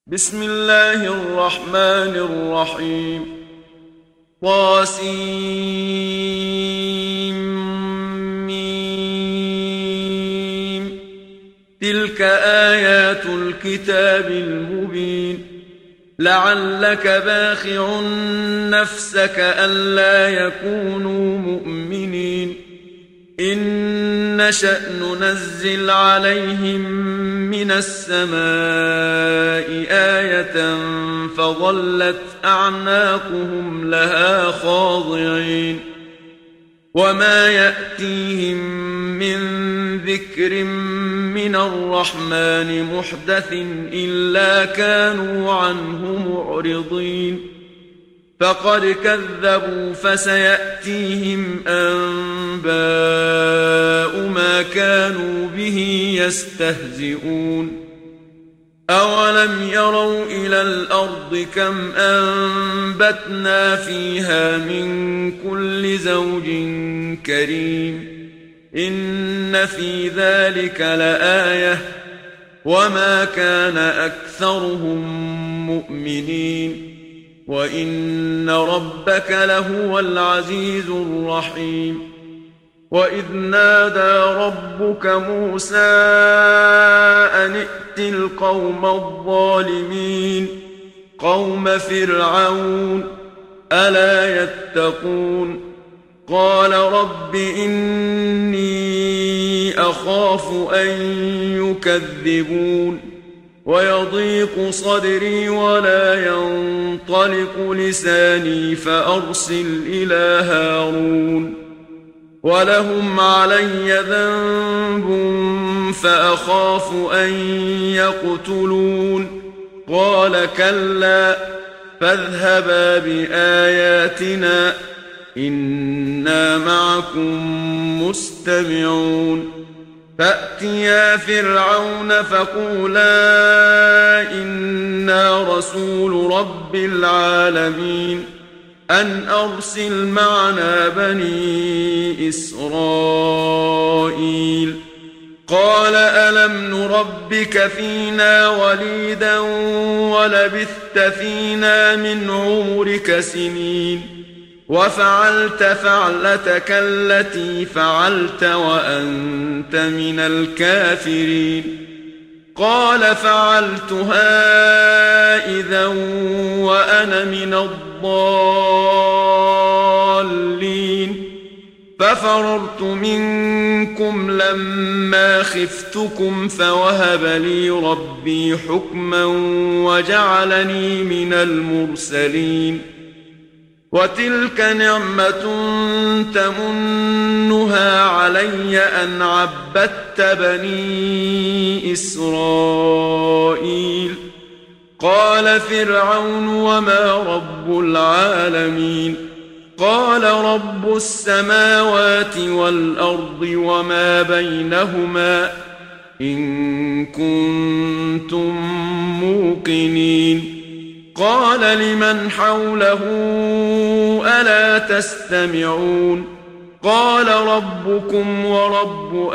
بسم الله الرحمن الرحيم طاسيم تلك آيات الكتاب المبين لعلك باخع نفسك ألا يكونوا مؤمنين إن نشأ ننزل عليهم من السماء آية فظلت أعناقهم لها خاضعين وما يأتيهم من ذكر من الرحمن محدث إلا كانوا عنه معرضين فقد كذبوا فسيأتيهم أنباء ما كانوا به يستهزئون أولم يروا إلى الأرض كم أنبتنا فيها من كل زوج كريم إن في ذلك لآية وما كان أكثرهم مؤمنين وإن ربك لهو العزيز الرحيم وإذ نادى ربك موسى أن ائت القوم الظالمين قوم فرعون ألا يتقون قال رب إني أخاف أن يكذبون ويضيق صدري ولا ينطلق لساني فأرسل إلى هارون ولهم علي ذنب فأخاف أن يقتلون قال كلا فاذهبا بآياتنا إنا معكم مستمعون فأتيا فرعون فقولا إنا رسول رب العالمين أن أرسل معنا بني إسرائيل قال ألم نربك فينا وليدا ولبثت فينا من عمرك سنين وفعلت فعلتك التي فعلت وأنت من الكافرين قال فعلتها إذا وأنا من الضالين ففررت منكم لما خفتكم فوهب لي ربي حكما وجعلني من المرسلين وتلك نعمة تمنها علي أن عبدت بني إسرائيل قال فرعون وما رب العالمين قال رب السماوات والأرض وما بينهما إن كنتم موقنين قال لمن حوله ألا تستمعون قال ربكم ورب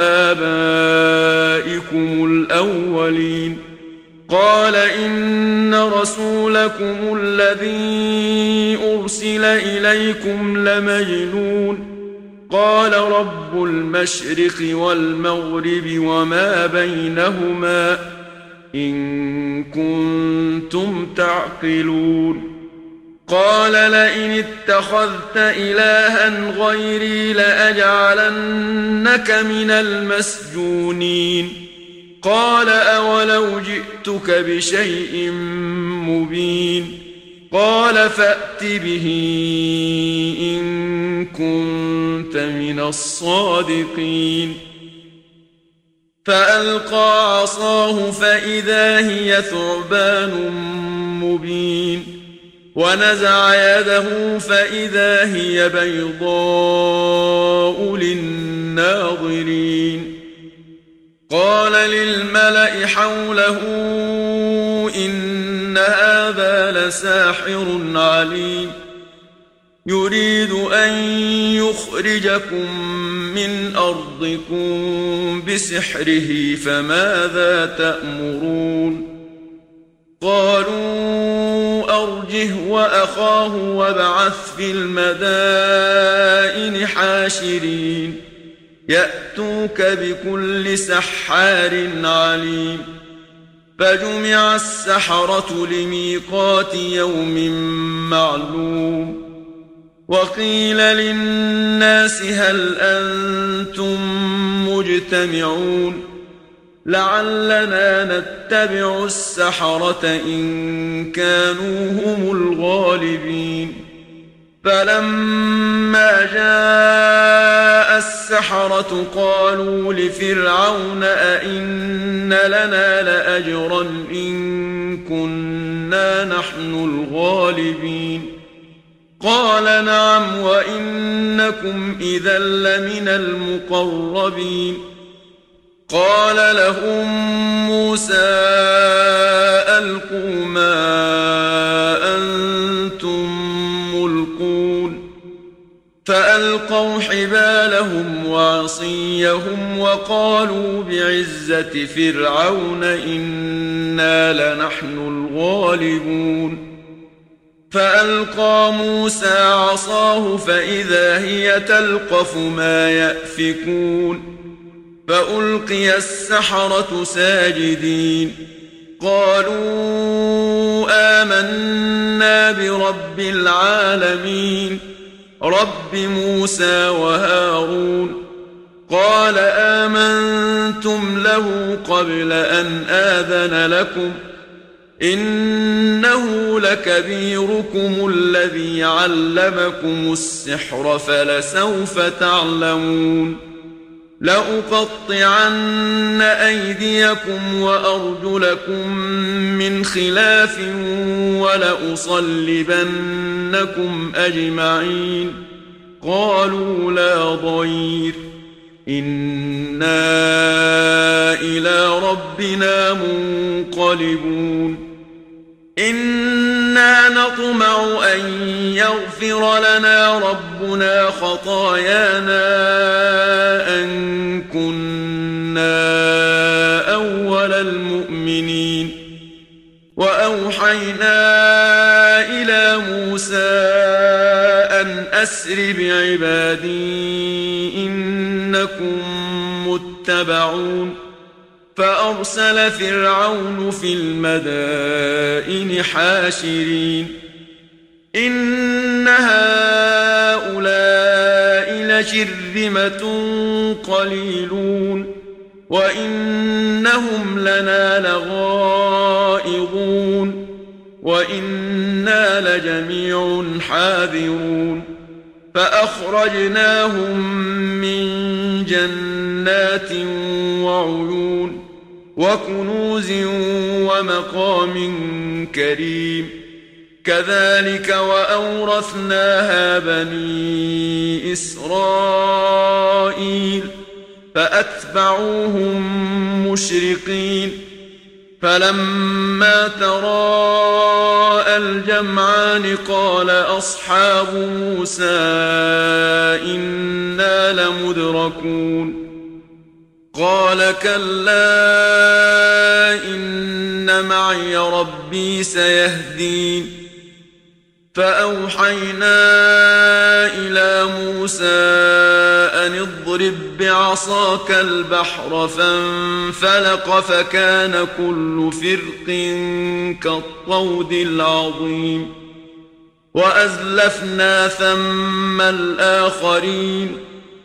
آبائكم الأولين قال إن رسولكم الذي أرسل إليكم لمجنون قال رب المشرق والمغرب وما بينهما إن كنتم تعقلون قال لئن اتخذت إلها غيري لأجعلنك من المسجونين قال أولو جئتك بشيء مبين قال فأت به إن كنت من الصادقين فألقى عصاه فإذا هي ثعبان مبين ونزع يده فإذا هي بيضاء للناظرين قال للملأ حوله إن هذا لساحر عليم يريد أن يخرجكم من أرضكم بسحره فماذا تأمرون قالوا أرجه وأخاه وابعث في المدائن حاشرين يأتوك بكل سحار عليم فجمع السحرة لميقات يوم معلوم وقيل للناس هل أنتم مجتمعون لعلنا نتبع السحرة إن كانوا هم الغالبين فلما جاء السحرة قالوا لفرعون أئن لنا لأجرا إن كنا نحن الغالبين قال نعم وإنكم إذا لمن المقربين قال لهم موسى ألقوا ما أنتم ملقون فألقوا حبالهم وعصيهم وقالوا بعزة فرعون إنا لنحن الغالبون فألقى موسى عصاه فإذا هي تلقف ما يأفكون فألقي السحرة ساجدين قالوا آمنا برب العالمين رب موسى وهارون قال آمنتم له قبل أن آذن لكم إنه لكبيركم الذي علمكم السحر فلسوف تعلمون لأقطعن أيديكم وأرجلكم من خلاف ولأصلبنكم أجمعين قالوا لا ضير إنا إلى ربنا منقلبون إنا نطمع أن يغفر لنا ربنا خطايانا أن كنا أول المؤمنين وأوحينا إلى موسى أن أسر بعبادي إنكم متبعون فأرسل فرعون في المدائن حاشرين إن هؤلاء لشرذمة قليلون وإنهم لنا لغائظون وإنا لجميع حاذرون فأخرجناهم من جنات وعيون وكنوز ومقام كريم كذلك وأورثناها بني إسرائيل فأتبعوهم مشرقين فلما تراءى الجمعان قال أصحاب موسى إنا لمدركون قال كلا إن معي ربي سيهدين فأوحينا إلى موسى أن اضرب بعصاك البحر فانفلق فكان كل فرق كالطود العظيم وأزلفنا ثم الآخرين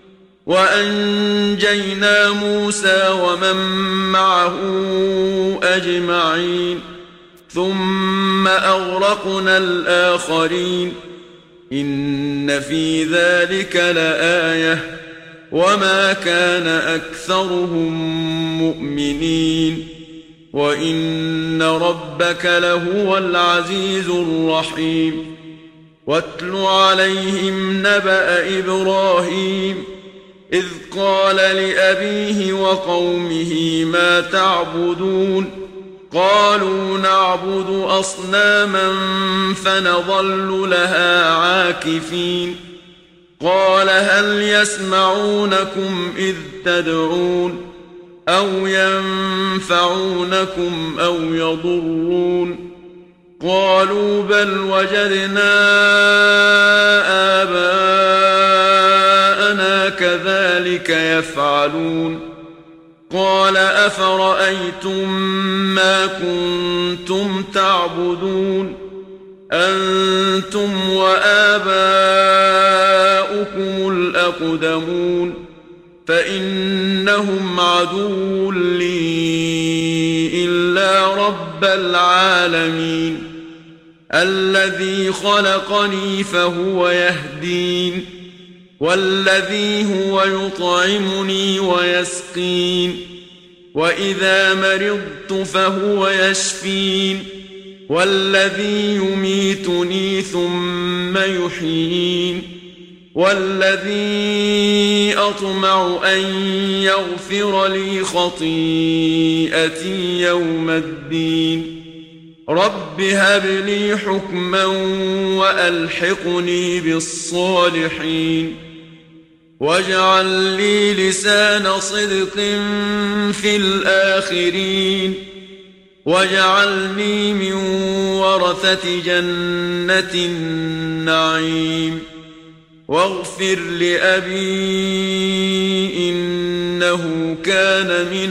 وأنجينا موسى ومن معه أجمعين ثم أغرقنا الآخرين إن في ذلك لآية وما كان أكثرهم مؤمنين وإن ربك لهو العزيز الرحيم واتل عليهم نبأ إبراهيم إذ قال لأبيه وقومه ما تعبدون قالوا نعبد أصناما فنظل لها عاكفين قال هل يسمعونكم إذ تدعون أو ينفعونكم أو يضرون قالوا بل وجدنا آباءنا كذلك يفعلون قال أفرأيتم ما كنتم تعبدون أنتم وآباؤكم الأقدمون فإنهم عدو لي إلا رب العالمين الذي خلقني فهو يهدين والذي هو يطعمني ويسقين وإذا مرضت فهو يشفين والذي يميتني ثم يحيين والذي أطمع أن يغفر لي خطيئتي يوم الدين رب هب لي حكما وألحقني بالصالحين واجعل لي لسان صدق في الآخرين واجعلني من ورثة جنة النعيم واغفر لأبي إنه كان من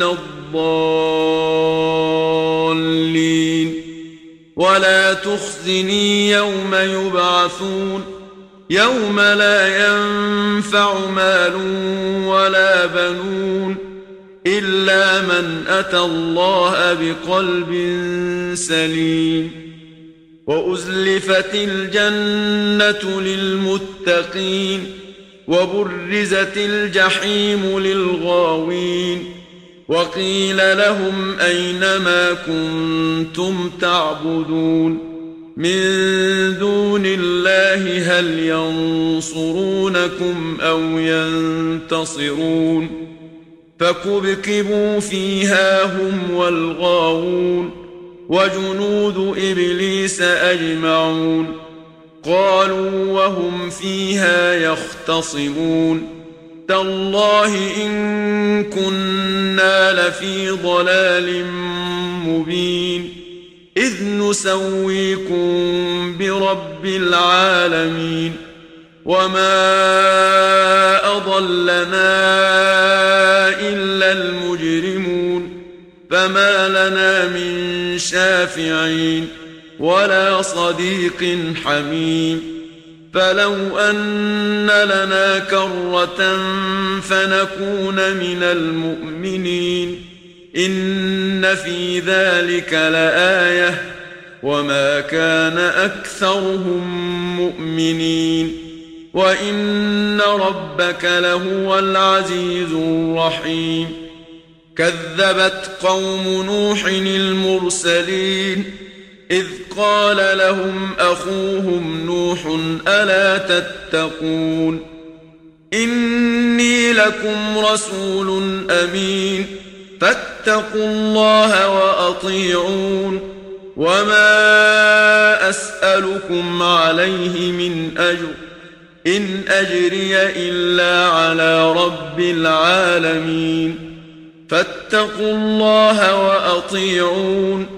الضالين ولا تخزني يوم يبعثون يوم لا ينفع مال ولا بنون إلا من أتى الله بقلب سليم وأزلفت الجنة للمتقين وبرزت الجحيم للغاوين وقيل لهم أين ما كنتم تعبدون من دون الله هل ينصرونكم أو ينتصرون فكبكبوا فيها هم والغاوون وجنود إبليس أجمعون قالوا وهم فيها يختصمون تالله إن كنا لفي ضلال مبين إذ نسويكم برب العالمين وما أضلنا إلا المجرمون فما لنا من شافعين ولا صديق حميم فلو أن لنا كرة فنكون من المؤمنين إن في ذلك لآية وما كان أكثرهم مؤمنين وإن ربك لهو العزيز الرحيم كذبت قوم نوح المرسلين إذ قال لهم أخوهم نوح ألا تتقون إني لكم رسول أمين فاتقوا الله وأطيعون وما أسألكم عليه من أجر إن أجري إلا على رب العالمين فاتقوا الله وأطيعون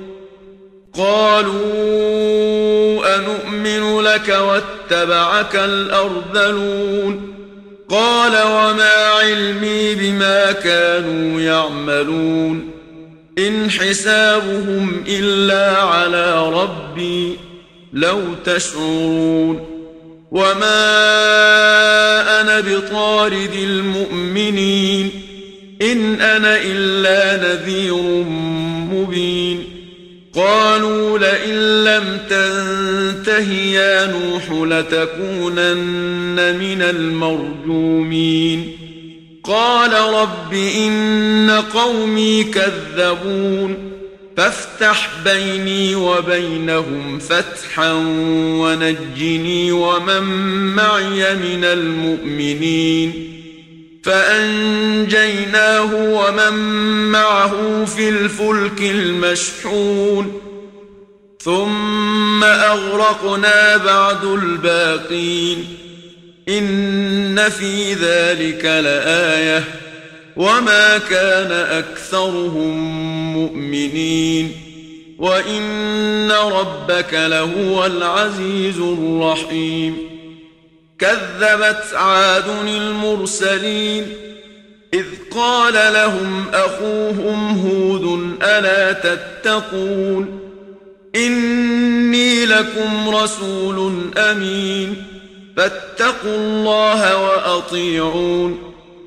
قالوا أنؤمن لك واتبعك الأرذلون قال وما علمي بما كانوا يعملون إن حسابهم إلا على ربي لو تشعرون وما أنا بطارد المؤمنين إن أنا إلا نذير مبين قالوا لئن لم تنته يا نوح لتكونن من المرجومين قال رب إن قومي كذبون فافتح بيني وبينهم فتحا ونجني ومن معي من المؤمنين فأنجيناه ومن معه في الفلك المشحون ثم أغرقنا بعد الباقين إن في ذلك لآية وما كان أكثرهم مؤمنين وإن ربك لهو العزيز الرحيم كذبت عاد المرسلين إذ قال لهم أخوهم هود ألا تتقون إني لكم رسول أمين فاتقوا الله وأطيعون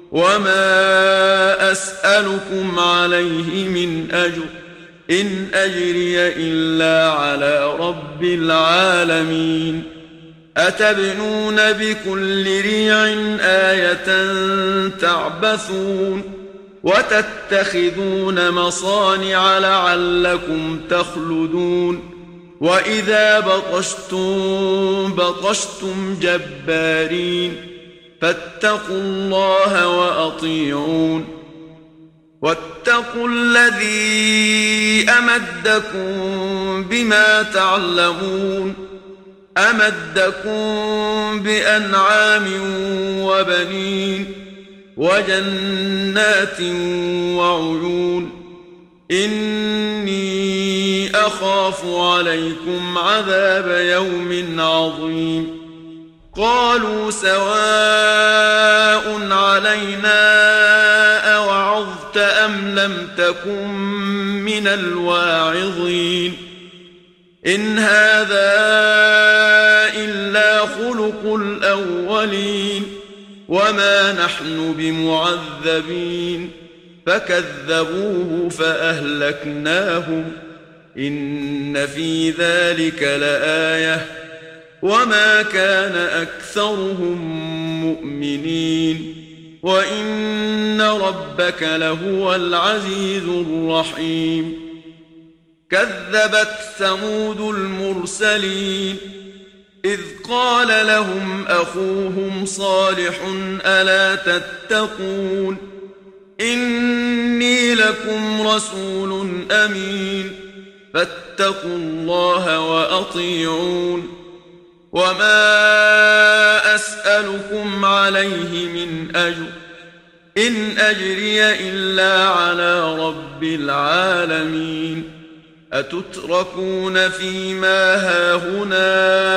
وما أسألكم عليه من أجر إن أجري إلا على رب العالمين أتبنون بكل ريع آية تعبثون وتتخذون مصانع لعلكم تخلدون وإذا بطشتم بطشتم جبارين فاتقوا الله وأطيعون واتقوا الذي أمدكم بما تعلمون أمدكم بأنعام وبنين وجنات وعيون إني أخاف عليكم عذاب يوم عظيم قالوا سواء علينا أوعظت أم لم تكن من الواعظين إن هذا إلا خلق الأولين وما نحن بمعذبين فكذبوه فأهلكناهم إن في ذلك لآية وما كان أكثرهم مؤمنين وإن ربك لهو العزيز الرحيم كذبت ثمود المرسلين إذ قال لهم أخوهم صالح ألا تتقون إني لكم رسول أمين فاتقوا الله وأطيعون وما أسألكم عليه من أجر إن أجري إلا على رب العالمين أتتركون فيما هاهنا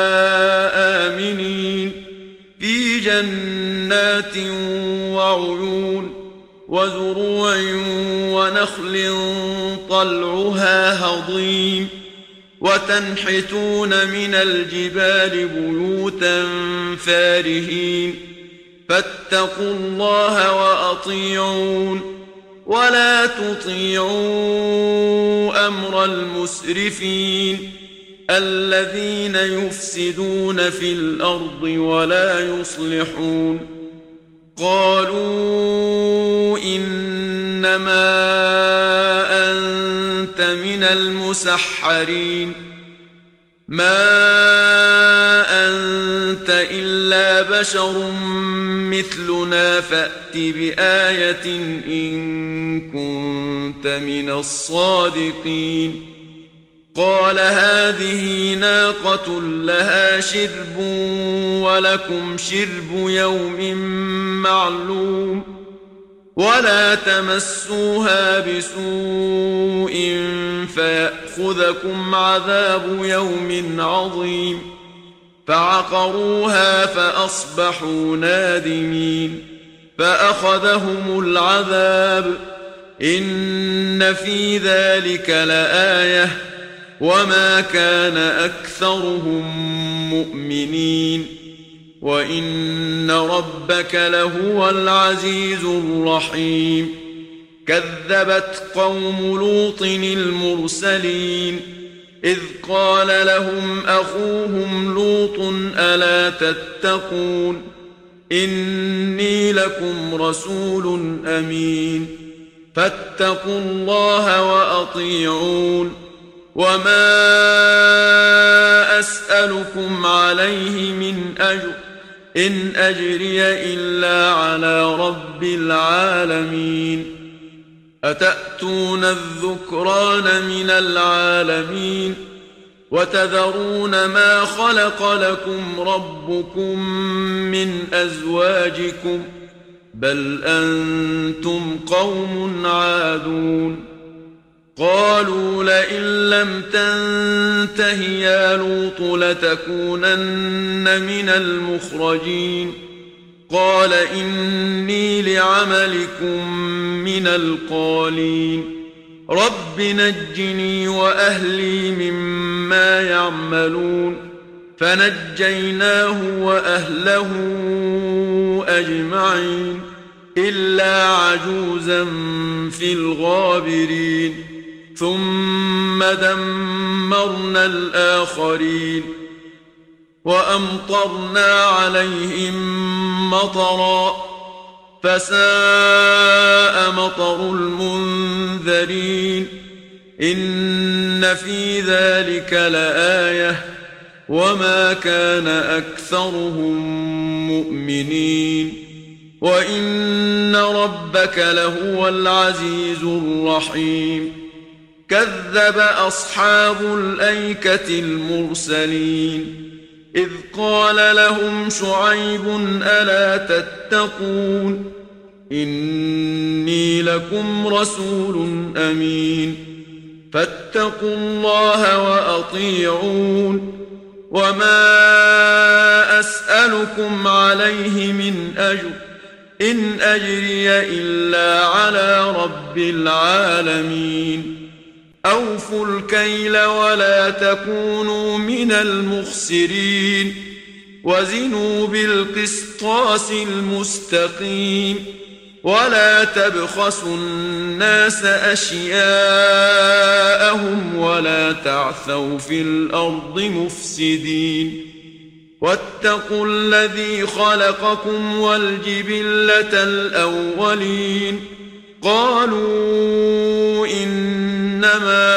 آمنين في جنات وعيون وزروع ونخل طلعها هضيم وتنحتون من الجبال بيوتا فارهين فاتقوا الله وأطيعون ولا تطيعوا أمر المسرفين الذين يفسدون في الأرض ولا يصلحون قالوا إنما أنت من المسحرين ما أنت إلا بشر مثلنا فأت بآية إن كنت من الصادقين قال هذه ناقة لها شرب ولكم شرب يوم معلوم ولا تمسوها بسوء فيأخذكم عذاب يوم عظيم فعقروها فأصبحوا نادمين فأخذهم العذاب إن في ذلك لآية وما كان أكثرهم مؤمنين وإن ربك لهو العزيز الرحيم كذبت قوم لوط المرسلين إذ قال لهم أخوهم لوط ألا تتقون إني لكم رسول أمين فاتقوا الله وأطيعون وما أسألكم عليه من أجر إن أجري إلا على رب العالمين أتأتون الذكران من العالمين وتذرون ما خلق لكم ربكم من أزواجكم ۖ بل أنتم قوم عادون قالوا لئن لم تنته يا لوط لتكونن من المخرجين قال إني لعملكم من القالين رب نجني وأهلي مما يعملون فنجيناه وأهله أجمعين إلا عجوزا في الغابرين ثم دمرنا الآخرين وأمطرنا عليهم مطرا فساء مطر المنذرين إن في ذلك لآية وما كان أكثرهم مؤمنين وإن ربك لهو العزيز الرحيم كذب أصحاب الأيكة المرسلين إذ قال لهم شعيب ألا تتقون إني لكم رسول أمين فاتقوا الله وأطيعون وما أسألكم عليه من أجر إن أجري إلا على رب العالمين أوفوا الكيل ولا تكونوا من المخسرين وزنوا بالقسطاس المستقيم ولا تبخسوا الناس أشياءهم ولا تعثوا في الأرض مفسدين واتقوا الذي خلقكم والجبلة الأولين قالوا إنما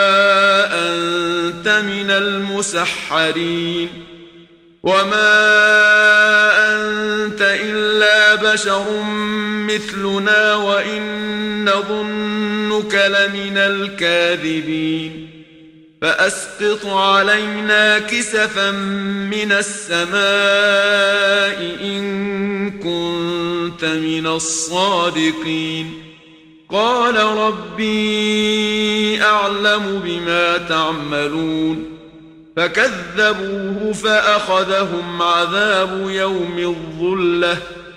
أنت من المسحرين وما أنت إلا بشر مثلنا وإن نظنك لمن الكاذبين فأسقط علينا كسفا من السماء إن كنت من الصادقين قال ربي أعلم بما تعملون فكذبوه فأخذهم عذاب يوم الظلة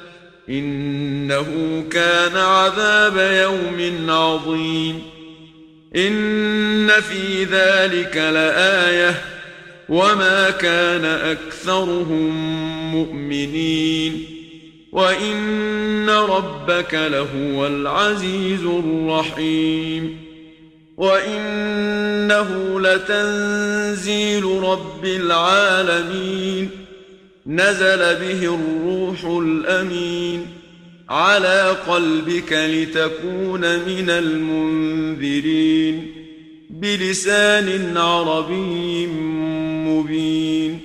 إنه كان عذاب يوم عظيم إن في ذلك لآية وما كان أكثرهم مؤمنين وإن ربك لهو العزيز الرحيم وإنه لتنزيل رب العالمين نزل به الروح الأمين على قلبك لتكون من المنذرين بلسان عربي مبين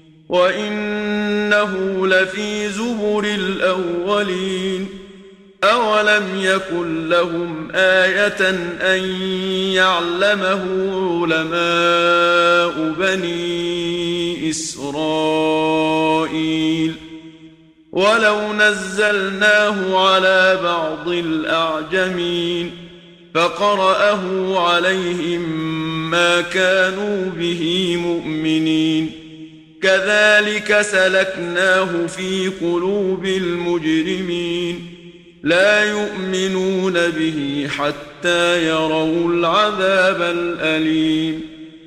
وإنه لفي زبر الأولين أولم يكن لهم آية أن يعلمه علماء بني إسرائيل ولو نزلناه على بعض الأعجمين فقرأه عليهم ما كانوا به مؤمنين كذلك سلكناه في قلوب المجرمين لا يؤمنون به حتى يروا العذاب الأليم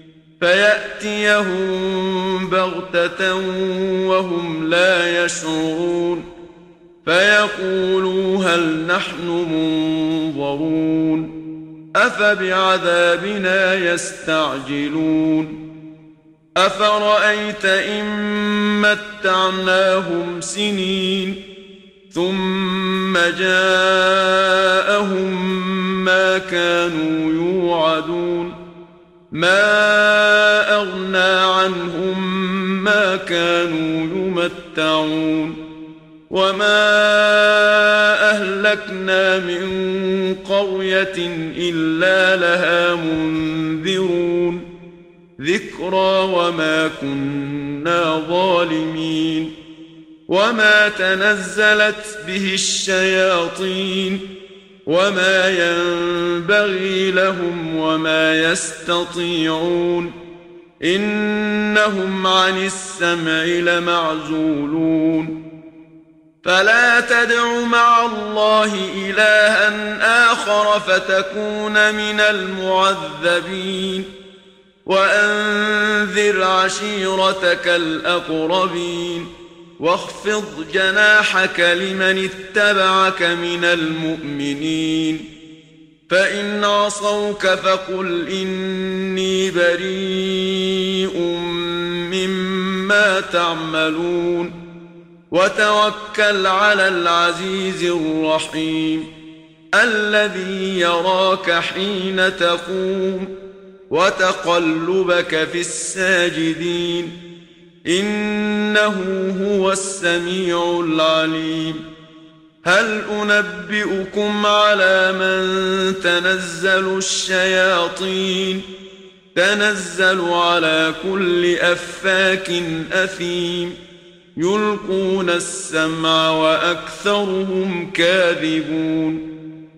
فيأتيهم بغتة وهم لا يشعرون فيقولوا هل نحن منظرون أفبعذابنا يستعجلون أفرأيت إن متعناهم سنين ثم جاءهم ما كانوا يوعدون ما أغنى عنهم ما كانوا يمتعون وما أهلكنا من قرية إلا لها منذرون ذكرى وما كنا ظالمين وما تنزلت به الشياطين وما ينبغي لهم وما يستطيعون إنهم عن السمع لمعزولون فلا تدع مع الله إلها آخر فتكون من المعذبين وأنذر عشيرتك الأقربين واخفض جناحك لمن اتبعك من المؤمنين فإن عصوك فقل إني بريء مما تعملون وتوكل على العزيز الرحيم الذي يراك حين تقوم وتقلبك في الساجدين إنه هو السميع العليم هل أنبئكم على من تنزل الشياطين تنزل على كل أفاك أثيم يلقون السمع وأكثرهم كاذبون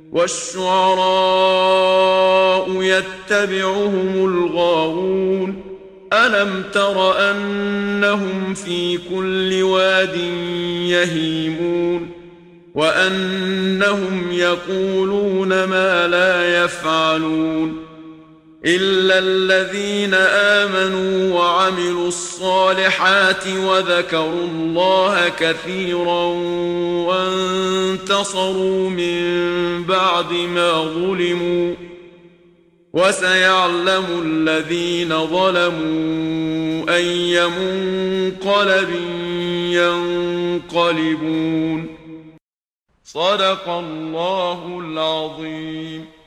والشعراء يتبعهم الغاوون ألم تر أنهم في كل واد يهيمون وأنهم يقولون ما لا يفعلون إلا الذين آمنوا وعملوا الصالحات وذكروا الله كثيرا وانتصروا من بعد ما ظلموا وسيعلم الذين ظلموا أي منقلب ينقلبون صدق الله العظيم.